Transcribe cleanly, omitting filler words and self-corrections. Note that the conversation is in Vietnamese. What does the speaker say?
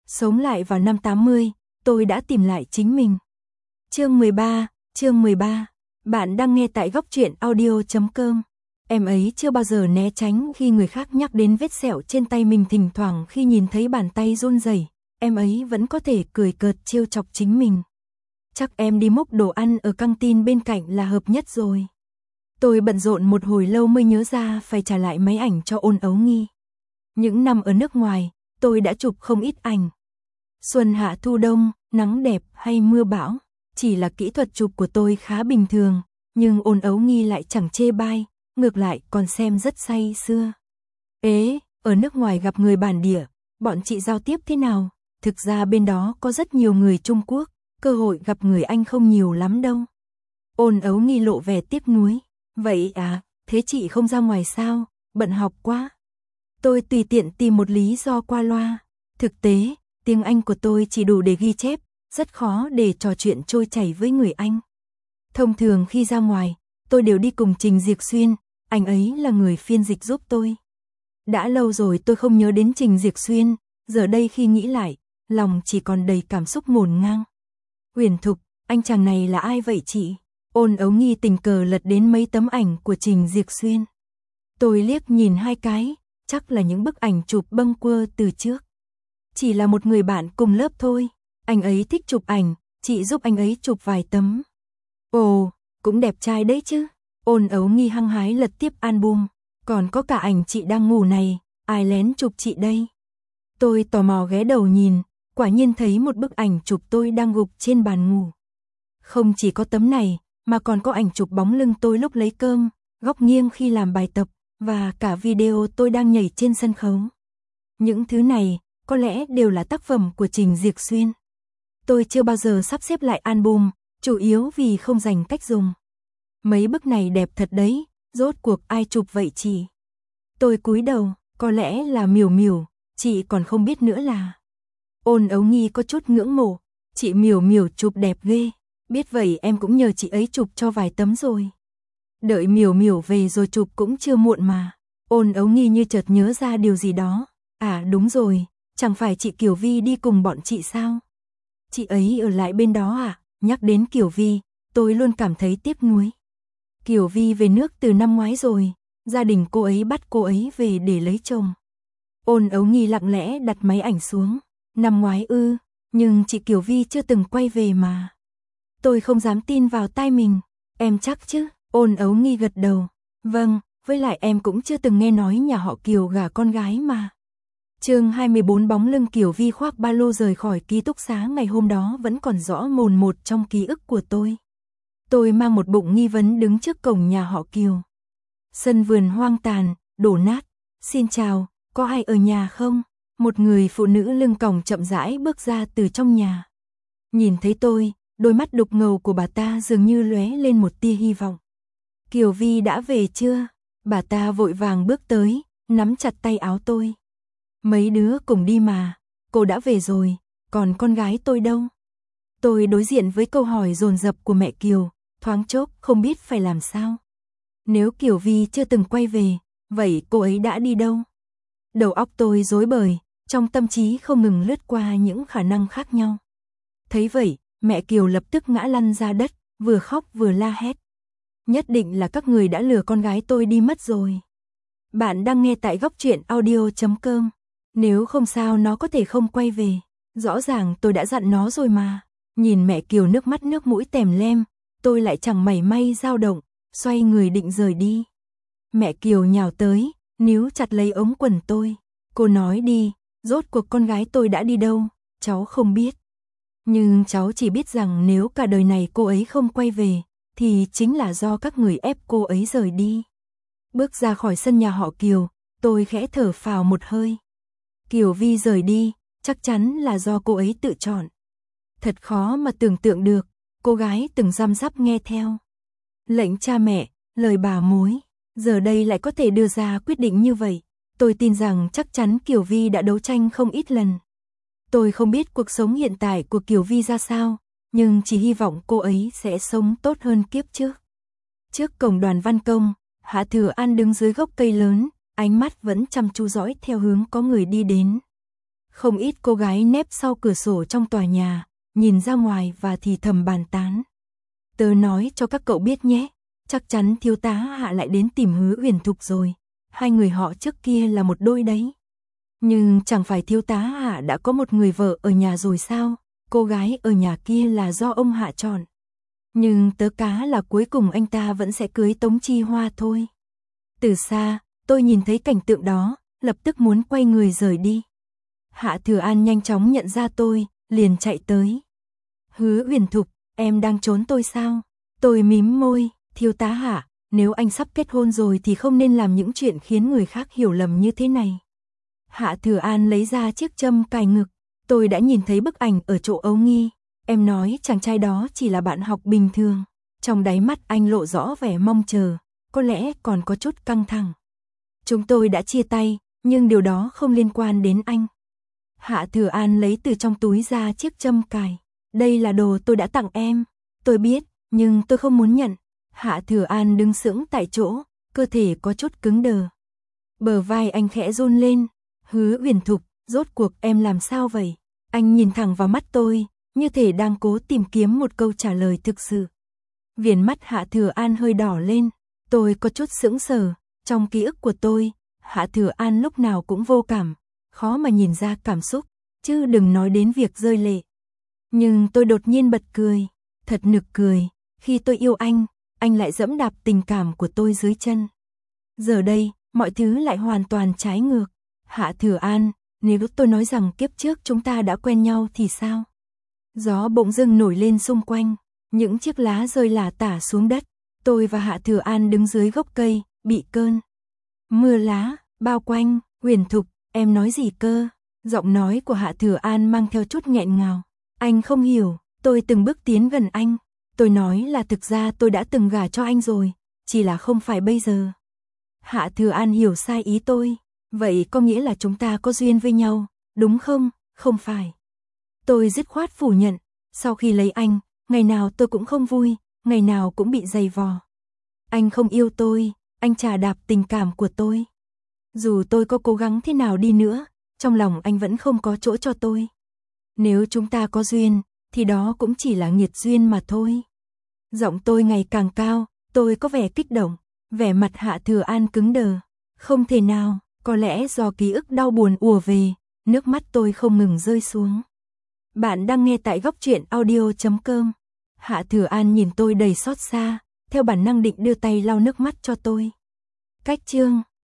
Sống lại vào năm 80, tôi đã tìm lại chính mình. Chương 13. Bạn đang nghe tại góc truyện audio.com. Em ấy chưa bao giờ né tránh khi người khác nhắc đến vết sẹo trên tay mình, thỉnh thoảng khi nhìn thấy bàn tay run rẩy, em ấy vẫn có thể cười cợt trêu chọc chính mình. Chắc em đi múc đồ ăn ở căng tin bên cạnh là hợp nhất rồi. Tôi bận rộn một hồi lâu mới nhớ ra phải trả lại máy ảnh cho Ôn Ấu Nghi. Những năm ở nước ngoài, tôi đã chụp không ít ảnh. Xuân hạ thu đông, nắng đẹp hay mưa bão, chỉ là kỹ thuật chụp của tôi khá bình thường, nhưng Ôn Ấu Nghi lại chẳng chê bai, ngược lại còn xem rất say sưa. Ế, ở nước ngoài gặp người bản địa, bọn chị giao tiếp thế nào? Thực ra bên đó có rất nhiều người Trung Quốc, cơ hội gặp người Anh không nhiều lắm đâu. Ôn Ấu Nghi lộ vẻ tiếc nuối. Vậy à, thế chị không ra ngoài sao? Bận học quá. Tôi tùy tiện tìm một lý do qua loa. Thực tế, tiếng Anh của tôi chỉ đủ để ghi chép, rất khó để trò chuyện trôi chảy với người Anh. Thông thường khi ra ngoài, tôi đều đi cùng Trình Diệc Xuyên, anh ấy là người phiên dịch giúp tôi. Đã lâu rồi tôi không nhớ đến Trình Diệc Xuyên, giờ đây khi nghĩ lại, lòng chỉ còn đầy cảm xúc ngổn ngang. Huyền Thục, anh chàng này là ai vậy chị? Ôn Ấu Nghi tình cờ lật đến mấy tấm ảnh của Trình Diệc Xuyên. Tôi liếc nhìn hai cái, chắc là những bức ảnh chụp bâng quơ từ trước. Chỉ là một người bạn cùng lớp thôi, anh ấy thích chụp ảnh, chị giúp anh ấy chụp vài tấm. Ồ, cũng đẹp trai đấy chứ. Ôn Ấu Nghi hăng hái lật tiếp album, còn có cả ảnh chị đang ngủ này, ai lén chụp chị đây? Tôi tò mò ghé đầu nhìn, quả nhiên thấy một bức ảnh chụp tôi đang gục trên bàn ngủ. Không chỉ có tấm này, mà còn có ảnh chụp bóng lưng tôi lúc lấy cơm, góc nghiêng khi làm bài tập, và cả video tôi đang nhảy trên sân khấu. Những thứ này, có lẽ đều là tác phẩm của Trình Diệc Xuyên. Tôi chưa bao giờ sắp xếp lại album, chủ yếu vì không dành cách dùng. Mấy bức này đẹp thật đấy, rốt cuộc ai chụp vậy chị? Tôi cúi đầu, có lẽ là Miểu Miểu, chị còn không biết nữa là. Ôn Ấu Nghi có chút ngưỡng mộ, chị Miểu Miểu chụp đẹp ghê, biết vậy em cũng nhờ chị ấy chụp cho vài tấm rồi. Đợi Miểu Miểu về rồi chụp cũng chưa muộn mà. Ôn Ấu Nghi như chợt nhớ ra điều gì đó. À đúng rồi, chẳng phải chị Kiều Vi đi cùng bọn chị sao? Chị ấy ở lại bên đó à? Nhắc đến Kiều Vi, tôi luôn cảm thấy tiếc nuối. Kiều Vi về nước từ năm ngoái rồi, gia đình cô ấy bắt cô ấy về để lấy chồng. Ôn Ấu Nghi lặng lẽ đặt máy ảnh xuống. Năm ngoái ư, nhưng chị Kiều Vi chưa từng quay về mà. Tôi không dám tin vào tai mình. Em chắc chứ? Ôn Ấu Nghi gật đầu. Vâng, với lại em cũng chưa từng nghe nói nhà họ Kiều gả con gái mà. Chương 24. Bóng lưng Kiều Vi khoác ba lô rời khỏi ký túc xá ngày hôm đó vẫn còn rõ mồn một trong ký ức của tôi. Tôi mang một bụng nghi vấn đứng trước cổng nhà họ Kiều. Sân vườn hoang tàn, đổ nát. Xin chào, có ai ở nhà không? Một người phụ nữ lưng còng chậm rãi bước ra từ trong nhà. Nhìn thấy tôi, đôi mắt đục ngầu của bà ta dường như lóe lên một tia hy vọng. Kiều Vi đã về chưa? Bà ta vội vàng bước tới, nắm chặt tay áo tôi. Mấy đứa cùng đi mà, cô đã về rồi, còn con gái tôi đâu? Tôi đối diện với câu hỏi dồn dập của mẹ Kiều, thoáng chốc không biết phải làm sao. Nếu Kiều Vi chưa từng quay về, vậy cô ấy đã đi đâu? Đầu óc tôi rối bời, trong tâm trí không ngừng lướt qua những khả năng khác nhau. Thấy vậy, mẹ Kiều lập tức ngã lăn ra đất, vừa khóc vừa la hét. Nhất định là các người đã lừa con gái tôi đi mất rồi. Bạn đang nghe tại góc truyện audio.com. Nếu không sao nó có thể không quay về. Rõ ràng tôi đã dặn nó rồi mà. Nhìn mẹ Kiều nước mắt nước mũi tèm lem, tôi lại chẳng mảy may dao động, xoay người định rời đi. Mẹ Kiều nhào tới, níu chặt lấy ống quần tôi. Cô nói đi, rốt cuộc con gái tôi đã đi đâu, cháu không biết. Nhưng cháu chỉ biết rằng nếu cả đời này cô ấy không quay về, thì chính là do các người ép cô ấy rời đi. Bước ra khỏi sân nhà họ Kiều, tôi khẽ thở phào một hơi. Kiều Vi rời đi, chắc chắn là do cô ấy tự chọn. Thật khó mà tưởng tượng được, cô gái từng răm rắp nghe theo lệnh cha mẹ, lời bà mối, giờ đây lại có thể đưa ra quyết định như vậy. Tôi tin rằng chắc chắn Kiều Vi đã đấu tranh không ít lần. Tôi không biết cuộc sống hiện tại của Kiều Vi ra sao, nhưng chỉ hy vọng cô ấy sẽ sống tốt hơn kiếp trước. Trước cổng Đoàn Văn Công, Hạ Thừa An đứng dưới gốc cây lớn, ánh mắt vẫn chăm chú dõi theo hướng có người đi đến. Không ít cô gái nép sau cửa sổ trong tòa nhà, nhìn ra ngoài và thì thầm bàn tán. Tớ nói cho các cậu biết nhé, chắc chắn thiếu tá Hạ lại đến tìm Hứa Uyển Thục rồi. Hai người họ trước kia là một đôi đấy. Nhưng chẳng phải thiếu tá Hạ đã có một người vợ ở nhà rồi sao? Cô gái ở nhà kia là do ông Hạ chọn. Nhưng tớ cá là cuối cùng anh ta vẫn sẽ cưới Tống Chi Hoa thôi. Từ xa, tôi nhìn thấy cảnh tượng đó, lập tức muốn quay người rời đi. Hạ Thừa An nhanh chóng nhận ra tôi, liền chạy tới. Hứa Uyển Thục, em đang trốn tôi sao? Tôi mím môi, thiếu tá Hạ, nếu anh sắp kết hôn rồi thì không nên làm những chuyện khiến người khác hiểu lầm như thế này. Hạ Thừa An lấy ra chiếc châm cài ngực, tôi đã nhìn thấy bức ảnh ở chỗ ấu nghi. Em nói chàng trai đó chỉ là bạn học bình thường. Trong đáy mắt anh lộ rõ vẻ mong chờ, có lẽ còn có chút căng thẳng. Chúng tôi đã chia tay, nhưng điều đó không liên quan đến anh. Hạ Thừa An lấy từ trong túi ra chiếc châm cài. Đây là đồ tôi đã tặng em. Tôi biết, nhưng tôi không muốn nhận. Hạ Thừa An đứng sững tại chỗ, cơ thể có chút cứng đờ. Bờ vai anh khẽ run lên. Hứa Uyển Thục, rốt cuộc em làm sao vậy? Anh nhìn thẳng vào mắt tôi, như thể đang cố tìm kiếm một câu trả lời thực sự. Viền mắt Hạ Thừa An hơi đỏ lên. Tôi có chút sững sờ. Trong ký ức của tôi, Hạ Thừa An lúc nào cũng vô cảm, khó mà nhìn ra cảm xúc, chứ đừng nói đến việc rơi lệ. Nhưng tôi đột nhiên bật cười, thật nực cười, khi tôi yêu anh lại giẫm đạp tình cảm của tôi dưới chân. Giờ đây, mọi thứ lại hoàn toàn trái ngược. Hạ Thừa An, nếu tôi nói rằng kiếp trước chúng ta đã quen nhau thì sao? Gió bỗng dưng nổi lên xung quanh, những chiếc lá rơi lả tả xuống đất. Tôi và Hạ Thừa An đứng dưới gốc cây, bị cơn mưa lá bao quanh. Uyển Thục, em nói gì cơ? Giọng nói của Hạ Thừa An mang theo chút nghẹn ngào. Anh không hiểu. Tôi từng bước tiến gần anh. Tôi nói là thực ra tôi đã từng gả cho anh rồi, chỉ là không phải bây giờ. Hạ Thừa An hiểu sai ý tôi. Vậy có nghĩa là chúng ta có duyên với nhau, đúng không? Không phải. Tôi dứt khoát phủ nhận. Sau khi lấy anh, ngày nào tôi cũng không vui, ngày nào cũng bị dày vò. Anh không yêu tôi, anh chà đạp tình cảm của tôi. Dù tôi có cố gắng thế nào đi nữa, trong lòng anh vẫn không có chỗ cho tôi. Nếu chúng ta có duyên, thì đó cũng chỉ là nghiệt duyên mà thôi. Giọng tôi ngày càng cao, tôi có vẻ kích động, vẻ mặt Hạ Thừa An cứng đờ. Không thể nào, có lẽ do ký ức đau buồn ùa về, nước mắt tôi không ngừng rơi xuống. Bạn đang nghe tại Góc Truyện Audio.com. Hạ Thừa An nhìn tôi đầy xót xa, theo bản năng định đưa tay lau nước mắt cho tôi. Cách chương